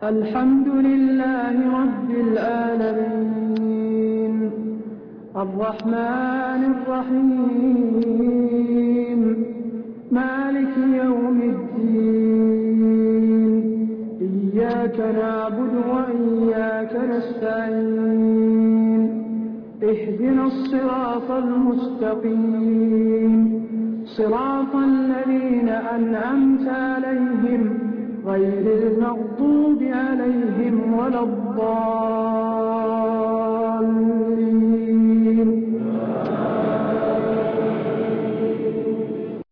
الحمد لله رب العالمين الرحمن الرحيم مالك يوم الدين إياك نعبد وإياك نستعين اهدنا الصراط المستقيم صراط الذين أنعمت عليهم غير المغضوب عليهم ولا الضالين